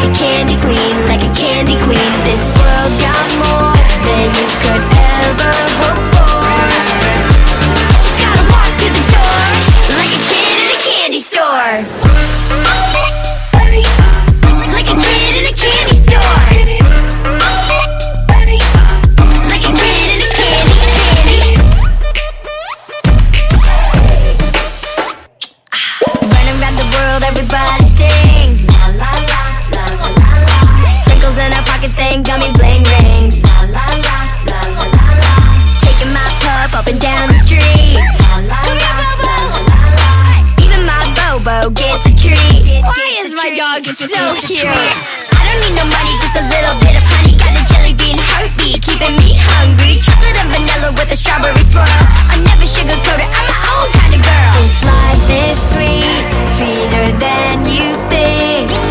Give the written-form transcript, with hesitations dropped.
a candy queen, like a candy queen. This world's got more than you could ever hope for. Just gotta walk through the door, like a kid in a candy store. Like a kid in a candy store. Like a kid in a candy. Running around the world, everybody sing. La la la la la la. Sprinkles in our pockets and gummy bling rings. La la la la la la. Taking my puff up and down the street. La la la la la la. Even my Bobo gets a treat. Why is my dog so cute? I don't need no money, just a little bit of honey. Got a jelly bean heartbeat, keeping me hungry. Chocolate and vanilla with a strawberry swirl. I never sugarcoat it, I'm my own kind of girl. This life is sweet, sweeter than you think.